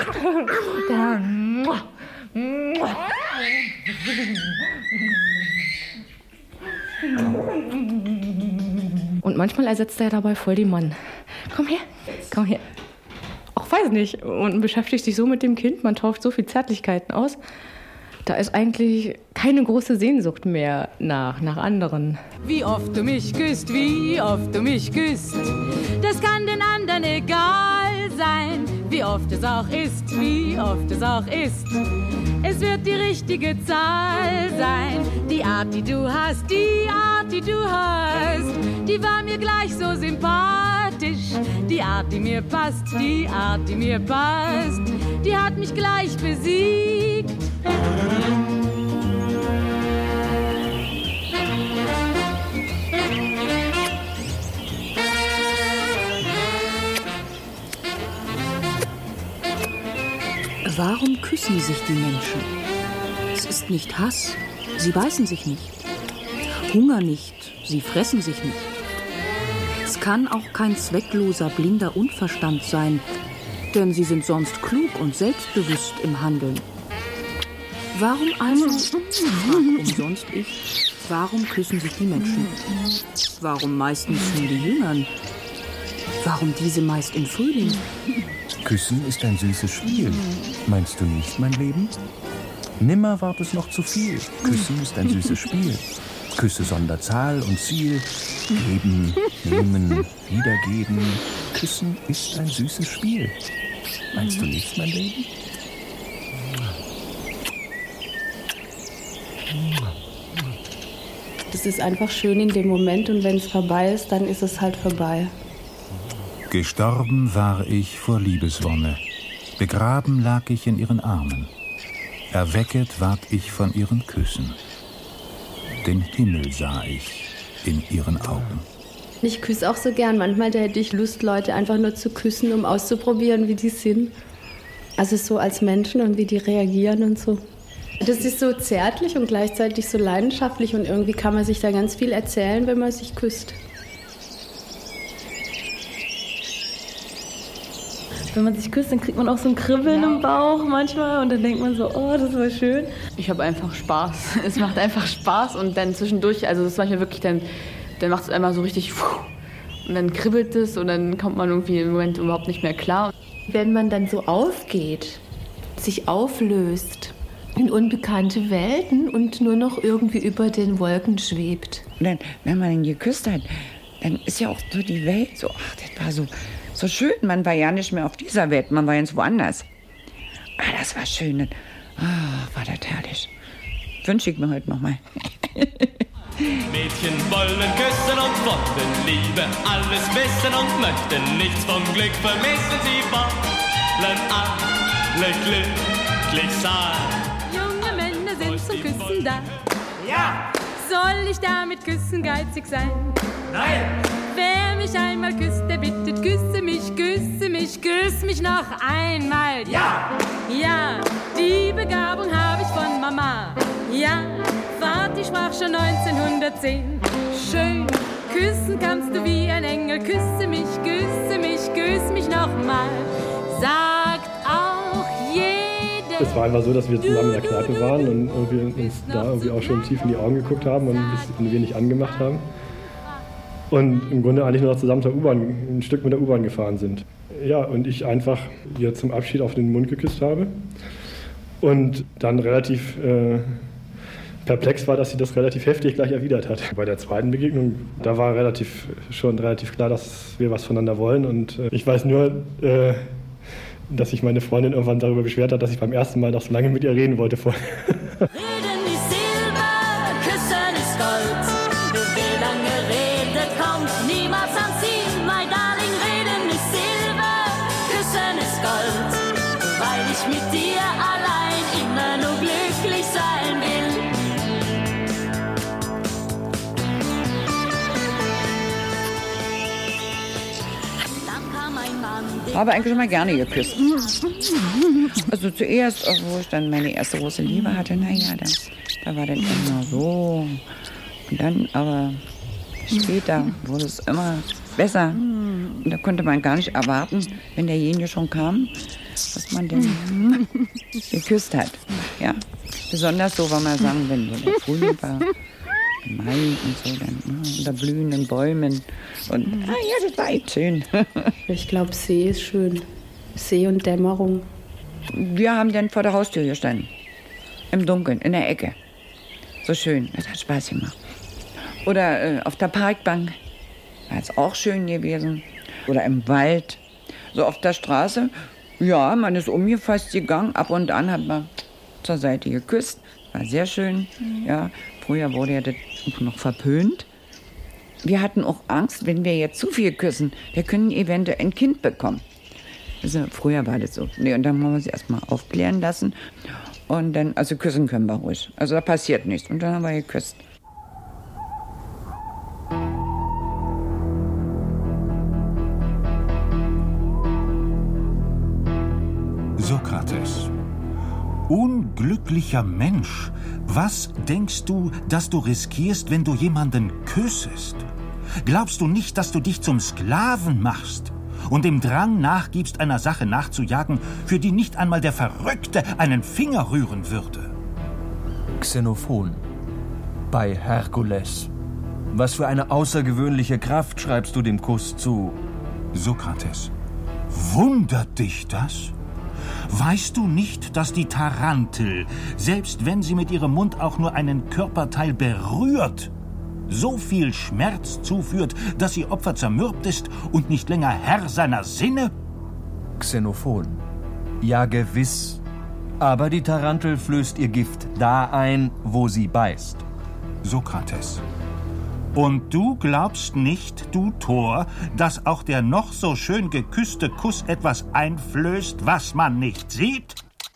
Und manchmal ersetzt er dabei voll den Mann. Komm her, komm her. Auch weiß nicht. Und beschäftigt sich so mit dem Kind. Man tauscht so viel Zärtlichkeiten aus. Da ist eigentlich keine große Sehnsucht mehr nach, nach anderen. Wie oft du mich küsst, wie oft du mich küsst, das kann den anderen egal sein. Wie oft es auch ist, wie oft es auch ist, es wird die richtige Zahl sein. Die Art, die du hast, die Art, die du hast, die war mir gleich so sympathisch. Die Art, die mir passt, die Art, die mir passt, die hat mich gleich besiegt. Warum küssen sich die Menschen? Es ist nicht Hass, sie beißen sich nicht. Hunger nicht, sie fressen sich nicht. Es kann auch kein zweckloser, blinder Unverstand sein, denn sie sind sonst klug und selbstbewusst im Handeln. Warum also, fragt umsonst ich, warum küssen sich die Menschen? Warum meistens nur die Jüngern? Warum diese meist im Frühling? Küssen ist ein süßes Spiel. Meinst du nicht, mein Leben? Nimmer ward es noch zu viel. Küssen ist ein süßes Spiel. Küsse sonder Zahl und Ziel. Geben, nehmen, wiedergeben. Küssen ist ein süßes Spiel. Meinst du nicht, mein Leben? Das ist einfach schön in dem Moment und wenn es vorbei ist, dann ist es halt vorbei. Gestorben war ich vor Liebeswonne, begraben lag ich in ihren Armen, erwecket ward ich von ihren Küssen. Den Himmel sah ich in ihren Augen. Ich küsse auch so gern. Manchmal da hätte ich Lust, Leute einfach nur zu küssen, um auszuprobieren, wie die sind. Also so als Menschen und wie die reagieren und so. Das ist so zärtlich und gleichzeitig so leidenschaftlich und irgendwie kann man sich da ganz viel erzählen, wenn man sich küsst. Wenn man sich küsst, dann kriegt man auch so ein Kribbeln im Bauch manchmal und dann denkt man so, oh, das war schön. Ich habe einfach Spaß. Es macht einfach Spaß und dann zwischendurch, also das ist manchmal wirklich, dann, dann macht es einmal so richtig und dann kribbelt es und dann kommt man irgendwie im Moment überhaupt nicht mehr klar. Wenn man dann so aufgeht, sich auflöst in unbekannte Welten und nur noch irgendwie über den Wolken schwebt. Und dann, wenn man ihn geküsst hat, dann ist ja auch so die Welt so, ach, das war so... So schön, man war ja nicht mehr auf dieser Welt, man war jetzt woanders. Ah, das war schön. Ah, war das herrlich. Wünsche ich mir heute noch mal. Mädchen wollen küssen und wollen Liebe, alles wissen und möchten nichts vom Glück vermissen. Sie wollen alle glücklich sein. Junge Männer sind zum Küssen da. Ja! Soll ich damit küssen geizig sein? Nein! Wer mich einmal küsst, der bittet, küsse mich, küsse mich, küss mich noch einmal. Ja! Ja, die Begabung habe ich von Mama. Ja, Vati sprach schon neunzehnhundertzehn. Schön, küssen kannst du wie ein Engel. Küsse mich, küsse mich, küss mich noch mal. Sagt auch jeder. Es war einfach so, dass wir zusammen in der Kneipe waren und irgendwie uns da irgendwie auch schon tief in die Augen geguckt haben und ein bisschen ein wenig angemacht haben. Und im Grunde eigentlich nur noch zusammen zur U-Bahn, ein Stück mit der U-Bahn gefahren sind. Ja, und ich einfach ihr zum Abschied auf den Mund geküsst habe. Und dann relativ äh, perplex war, dass sie das relativ heftig gleich erwidert hat. Bei der zweiten Begegnung, da war relativ, schon relativ klar, dass wir was voneinander wollen. Und äh, ich weiß nur, äh, dass sich meine Freundin irgendwann darüber beschwert hat, dass ich beim ersten Mal noch so lange mit ihr reden wollte vorher. Reden ist Silber, küssen ist Gold. Wer lange redet, kommt niemals ans Ziel. My darling, reden ist Silber, küssen ist Gold. Weil ich mit dir allein immer nur glücklich sein will. Habe eigentlich immer gerne geküsst. Also zuerst, wo ich dann meine erste große Liebe hatte, naja, da, da war dann immer so. Und dann aber Später wurde es immer besser. Und da konnte man gar nicht erwarten, wenn derjenige schon kam, dass man den geküsst hat. Ja? Besonders so, wenn man sagen, wenn so der Frühling war, Mai und so, dann unter blühenden Bäumen. Und ah ja, das war echt schön. Ich glaube, See ist schön. See und Dämmerung. Wir haben dann vor der Haustür gestanden. Im Dunkeln, in der Ecke. So schön, das hat Spaß gemacht. Oder äh, auf der Parkbank, war es auch schön gewesen. Oder im Wald. So auf der Straße, ja, man ist umgefasst gegangen. Ab und an hat man zur Seite geküsst. War sehr schön, mhm. ja. Früher wurde ja das noch verpönt. Wir hatten auch Angst, wenn wir jetzt zu viel küssen, wir können eventuell ein Kind bekommen. Also, früher war das so. Nee, und dann haben wir sie erstmal aufklären lassen. Und dann, also küssen können wir ruhig. Also da passiert nichts. Und dann haben wir geküsst. Sokrates. Unglücklicher Mensch, was denkst du, dass du riskierst, wenn du jemanden küssest? Glaubst du nicht, dass du dich zum Sklaven machst und dem Drang nachgibst, einer Sache nachzujagen, für die nicht einmal der Verrückte einen Finger rühren würde? Xenophon. Bei Herkules. Was für eine außergewöhnliche Kraft schreibst du dem Kuss zu? Sokrates. Wundert dich das? Weißt du nicht, dass die Tarantel, selbst wenn sie mit ihrem Mund auch nur einen Körperteil berührt, so viel Schmerz zuführt, dass ihr Opfer zermürbt ist und nicht länger Herr seiner Sinne? Xenophon. Ja, gewiss. Aber die Tarantel flößt ihr Gift da ein, wo sie beißt. Sokrates. Und du glaubst nicht, du Tor, dass auch der noch so schön geküsste Kuss etwas einflößt, was man nicht sieht?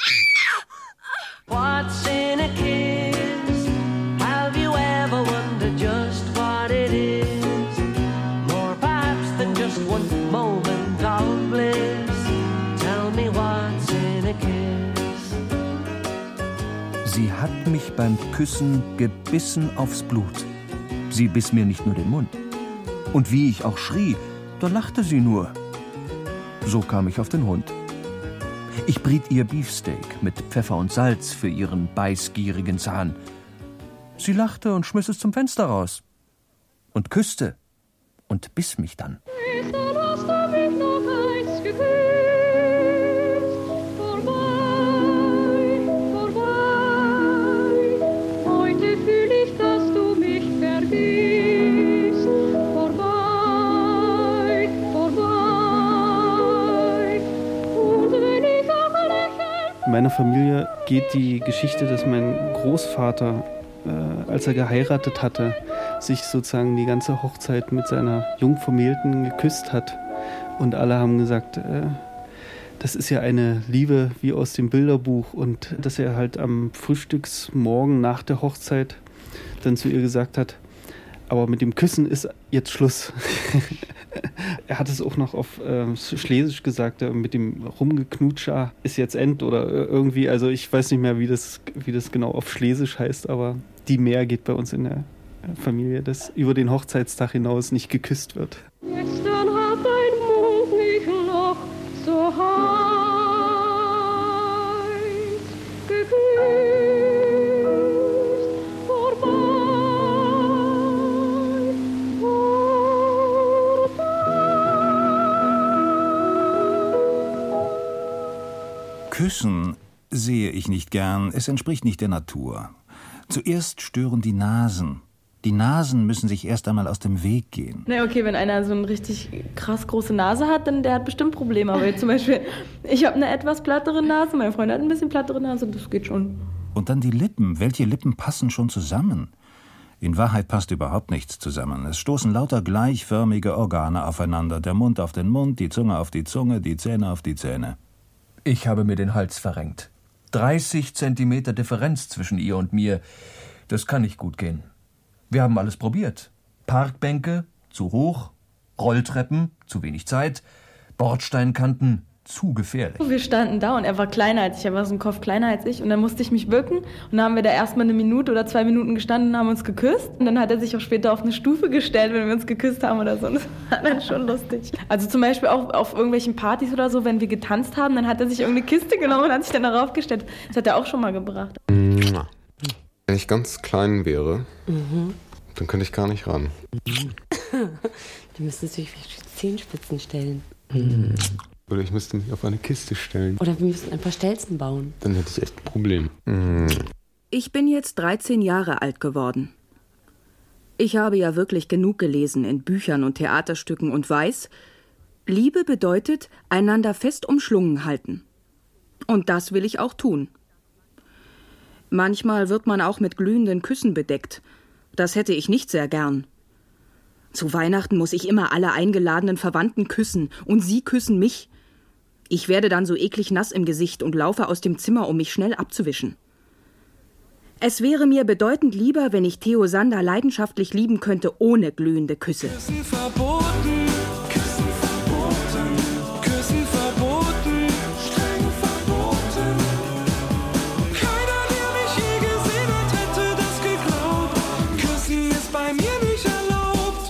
What's in a kiss? Have you ever wondered just what it is? More perhaps than just one moment of bliss. Tell me what's in a kiss? Sie hat mich beim Küssen gebissen aufs Blut. Sie biss mir nicht nur den Mund. Und wie ich auch schrie, da lachte sie nur. So kam ich auf den Hund. Ich briet ihr Beefsteak mit Pfeffer und Salz für ihren beißgierigen Zahn. Sie lachte und schmiss es zum Fenster raus. Und küsste und biss mich dann. Gestern hast du mich noch eins geküsst. Vorbei, vorbei. Heute fühl ich, dass du mich vergisst. Vorbei, vorbei. Und wenn ich auch lächle. In meiner Familie geht die Geschichte, dass mein Großvater, äh, als er geheiratet hatte, sich sozusagen die ganze Hochzeit mit seiner Jungvermählten geküsst hat. Und alle haben gesagt, äh, das ist ja eine Liebe wie aus dem Bilderbuch. Und dass er halt am Frühstücksmorgen nach der Hochzeit dann zu ihr gesagt hat, aber mit dem Küssen ist jetzt Schluss. Er hat es auch noch auf äh, Schlesisch gesagt, äh, mit dem Rumgeknutscher ist jetzt End oder irgendwie, also ich weiß nicht mehr, wie das, wie das genau auf Schlesisch heißt, aber die Mehr geht bei uns in der Familie, dass über den Hochzeitstag hinaus nicht geküsst wird. Gestern hat dein Mund mich noch so heiß geküsst. Vorbei, vorbei. Küssen sehe ich nicht gern, es entspricht nicht der Natur. Zuerst stören die Nasen. Die Nasen müssen sich erst einmal aus dem Weg gehen. Na okay, wenn einer so eine richtig krass große Nase hat, dann der hat bestimmt Probleme. Aber jetzt zum Beispiel, ich habe eine etwas plattere Nase, mein Freund hat ein bisschen plattere Nase, das geht schon. Und dann die Lippen. Welche Lippen passen schon zusammen? In Wahrheit passt überhaupt nichts zusammen. Es stoßen lauter gleichförmige Organe aufeinander. Der Mund auf den Mund, die Zunge auf die Zunge, die Zähne auf die Zähne. Ich habe mir den Hals verrenkt. dreißig Zentimeter Differenz zwischen ihr und mir. Das kann nicht gut gehen. Wir haben alles probiert. Parkbänke, zu hoch. Rolltreppen, zu wenig Zeit. Bordsteinkanten, zu gefährlich. Wir standen da und er war kleiner als ich, er war so ein Kopf kleiner als ich und dann musste ich mich bücken und dann haben wir da erstmal eine Minute oder zwei Minuten gestanden und haben uns geküsst und dann hat er sich auch später auf eine Stufe gestellt, wenn wir uns geküsst haben oder so. Und das war dann schon lustig. Also zum Beispiel auch auf irgendwelchen Partys oder so, wenn wir getanzt haben, dann hat er sich irgendeine Kiste genommen und hat sich dann darauf gestellt. Das hat er auch schon mal gebracht. Wenn ich ganz klein wäre, Mhm. dann könnte ich gar nicht ran. Die müssen sich auf die Zehenspitzen stellen. Oder ich müsste mich auf eine Kiste stellen. Oder wir müssen ein paar Stelzen bauen. Dann hätte ich echt ein Problem. Ich bin jetzt dreizehn Jahre alt geworden. Ich habe ja wirklich genug gelesen in Büchern und Theaterstücken und weiß, Liebe bedeutet, einander fest umschlungen halten. Und das will ich auch tun. Manchmal wird man auch mit glühenden Küssen bedeckt. Das hätte ich nicht sehr gern. Zu Weihnachten muss ich immer alle eingeladenen Verwandten küssen und sie küssen mich. Ich werde dann so eklig nass im Gesicht und laufe aus dem Zimmer, um mich schnell abzuwischen. Es wäre mir bedeutend lieber, wenn ich Theo Sander leidenschaftlich lieben könnte, ohne glühende Küsse. Küssen verboten, Küssen verboten, Küssen verboten, streng verboten. Keiner, der mich je gesehen hat, hätte das geglaubt. Küssen ist bei mir nicht erlaubt.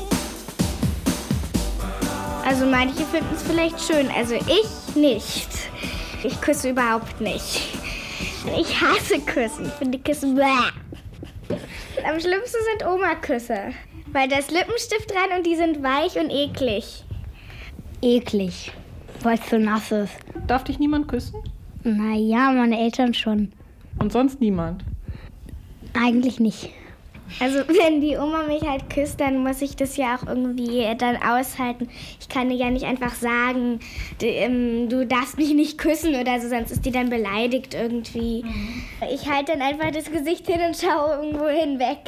Also manche finden es vielleicht schön, also ich nicht. Ich küsse überhaupt nicht. Ich hasse Küssen. Ich finde Küssen bäh. Am schlimmsten sind Oma-Küsse. Weil da ist Lippenstift dran und die sind weich und eklig. Eklig, weil es so nass ist. Darf dich niemand küssen? Naja, meine Eltern schon. Und sonst niemand? Eigentlich nicht. Also wenn die Oma mich halt küsst, dann muss ich das ja auch irgendwie dann aushalten. Ich kann ihr ja nicht einfach sagen, du, ähm, du darfst mich nicht küssen oder so, sonst ist die dann beleidigt irgendwie. Mhm. Ich halte dann einfach das Gesicht hin und schaue irgendwo hinweg.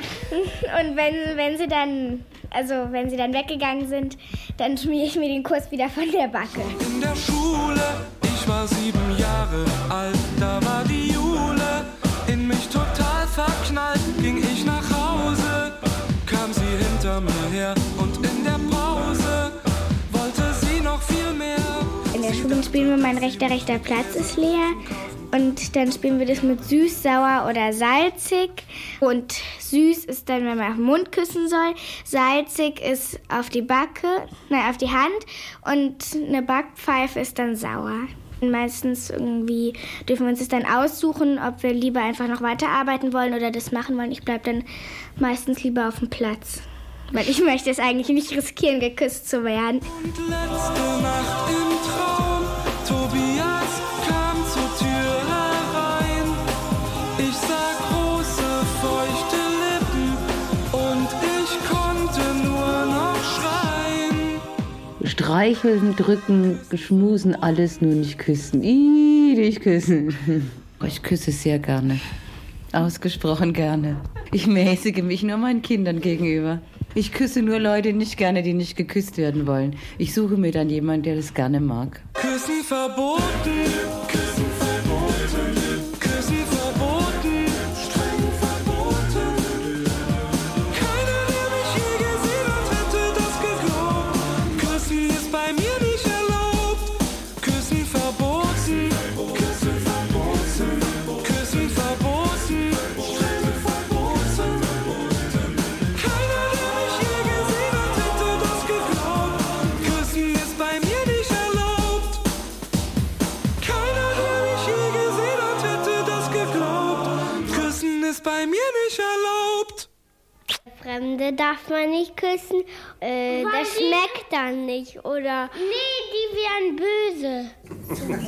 Und wenn, wenn sie dann, also wenn sie dann weggegangen sind, dann schmiere ich mir den Kuss wieder von der Backe. In der Schule, ich war sieben Jahre alt, da war die Jule in mich total verknallt, ging ich nach Hause, kam sie hinter mir her und in der Pause wollte sie noch viel mehr. In der Schule spielen wir Mein rechter, rechter Platz ist leer und dann spielen wir das mit süß, sauer oder salzig und süß ist dann, wenn man auf den Mund küssen soll, salzig ist auf die Backe, nein, auf die Hand und eine Backpfeife ist dann sauer. Meistens irgendwie dürfen wir uns das dann aussuchen, ob wir lieber einfach noch weiterarbeiten wollen oder das machen wollen. Ich bleibe dann meistens lieber auf dem Platz, weil ich möchte es eigentlich nicht riskieren, geküsst zu werden. Und letzte Nacht im Traum, Tobias kam zur Tür herein. Ich sah große, feuchte Lippen und ich konnte nur noch schreien. Streicheln, drücken, schmusen, alles nur nicht küssen. Ih, nicht küssen. Ich küsse sehr gerne. Ausgesprochen gerne. Ich mäßige mich nur meinen Kindern gegenüber. Ich küsse nur Leute nicht gerne, die nicht geküsst werden wollen. Ich suche mir dann jemanden, der das gerne mag. Küssen verboten, Küssen verboten, Küssen verboten, streng verboten. Keiner, der mich je gesehen hat, hätte das geglaubt. Küssen ist bei mir nicht erlaubt. Küssen verboten, Küssen verboten, Küssen verboten, streng verboten. Keiner, der mich je gesehen hat, hätte das geglaubt. Küssen ist bei mir nicht erlaubt. Keiner, der mich je gesehen hat, hätte das geglaubt. Küssen ist bei mir nicht erlaubt. Fremde darf man nicht küssen, äh, das schmeckt dann nicht, oder? Nee, die wären böse.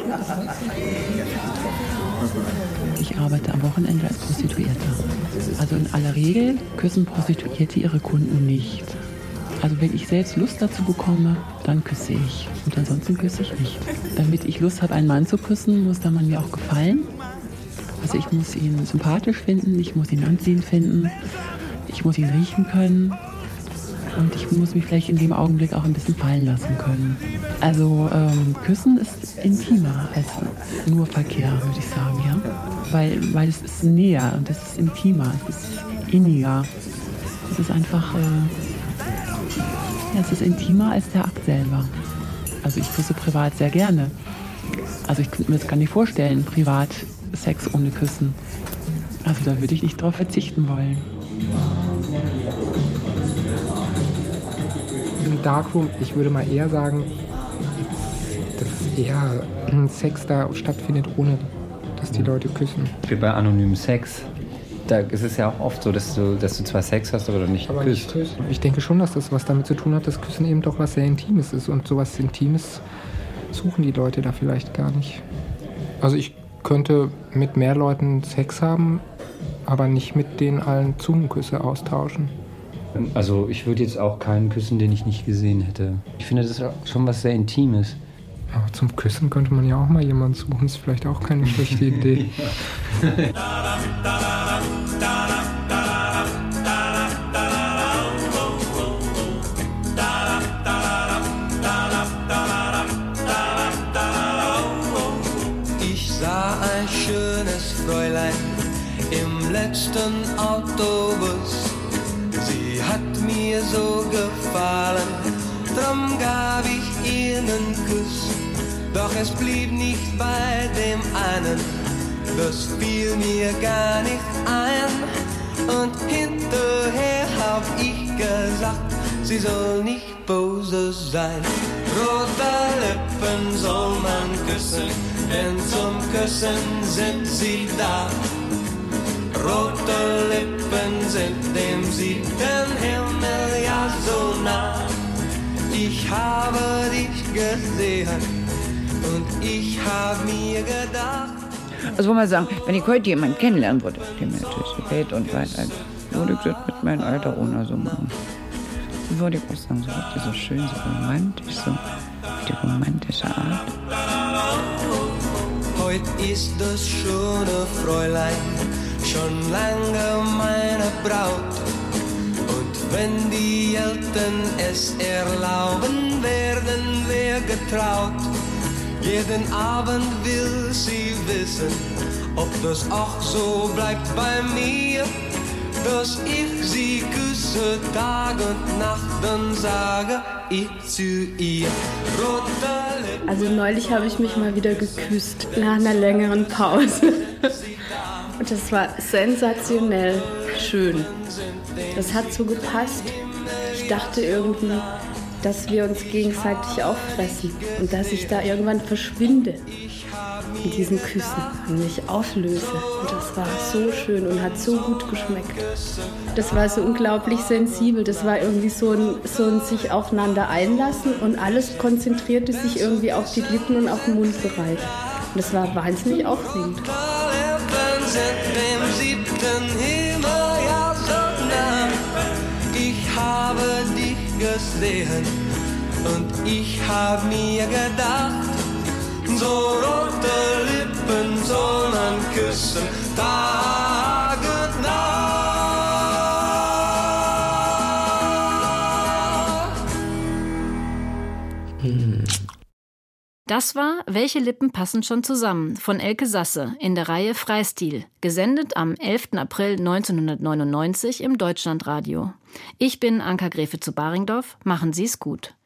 Ich arbeite am Wochenende als Prostituierte. Also in aller Regel küssen Prostituierte ihre Kunden nicht. Also wenn ich selbst Lust dazu bekomme, dann küsse ich. Und ansonsten küsse ich nicht. Damit ich Lust habe, einen Mann zu küssen, muss der Mann mir auch gefallen. Also ich muss ihn sympathisch finden, ich muss ihn anziehend finden, ich muss ihn riechen können und ich muss mich vielleicht in dem Augenblick auch ein bisschen fallen lassen können. Also ähm, Küssen ist intimer als nur Verkehr, würde ich sagen, ja. Weil, weil es ist näher und es ist intimer, es ist inniger. Es ist einfach, äh, ja, es ist intimer als der Akt selber. Also ich küsse privat sehr gerne. Also ich könnte mir das gar nicht vorstellen, privat Sex ohne Küssen. Also da würde ich nicht drauf verzichten wollen. Im Darkroom, ich würde mal eher sagen, dass eher Sex da stattfindet, ohne dass die Leute küssen. Wie bei anonymen Sex. Da ist es ja auch oft so, dass du, dass du zwar Sex hast, aber du nicht aber küsst. Nicht küssen. Ich denke schon, dass das was damit zu tun hat, dass Küssen eben doch was sehr Intimes ist. Und sowas Intimes suchen die Leute da vielleicht gar nicht. Also ich könnte mit mehr Leuten Sex haben, aber nicht mit denen allen Zungenküsse austauschen. Also ich würde jetzt auch keinen küssen, den ich nicht gesehen hätte. Ich finde, das ist schon was sehr Intimes. Aber zum Küssen könnte man ja auch mal jemanden suchen. Ist vielleicht auch keine schlechte Idee. Ich sah ein schönes Fräulein im letzten Autobus. Sie hat mir so gefallen, drum gab ich ihr einen Kuss. Doch es blieb nicht bei dem einen, das fiel mir gar nicht ein. Und hinterher hab ich gesagt, sie soll nicht böse sein. Rote Lippen soll man küssen, denn zum Küssen sind sie da. Rote Lippen sind dem siebten Himmel ja so nah. Ich habe dich gesehen und ich habe mir gedacht. Also wollen wir sagen, wenn ich heute jemanden kennenlernen würde, der mir natürlich gefällt und weiter, würde ich das mit meinem Alter ohne so machen. Dann würde ich auch sagen, so richtig so schön, so romantisch, so die romantische Art. Heute ist das schöne Fräulein schon lange meine Braut. Und wenn die Eltern es erlauben, werden wir getraut. Jeden Abend will sie wissen, ob das auch so bleibt bei mir, dass ich sie küsse Tag und Nacht, dann sage ich zu ihr, rote Lippen. Also neulich habe ich mich mal wieder geküsst, nach einer längeren Pause. Und das war sensationell schön. Das hat so gepasst. Ich dachte irgendwie, dass wir uns gegenseitig auffressen und dass ich da irgendwann verschwinde in diesen Küssen und mich auflöse. Und das war so schön und hat so gut geschmeckt. Das war so unglaublich sensibel. Das war irgendwie so ein, so ein sich aufeinander einlassen und alles konzentrierte sich irgendwie auf die Lippen und auf den Mundbereich. Und das war wahnsinnig aufregend. Sind dem siebten Himmel ja so nah. Ich habe dich gesehen und ich habe mir gedacht, so rote Lippen soll man küssen, Tag und Nacht. Das war Welche Lippen passen schon zusammen von Elke Sasse in der Reihe Freistil, gesendet am elften April neunzehnhundertneunundneunzig im Deutschlandradio. Ich bin Anka Gräfe zu Baringdorf. Machen Sie's gut.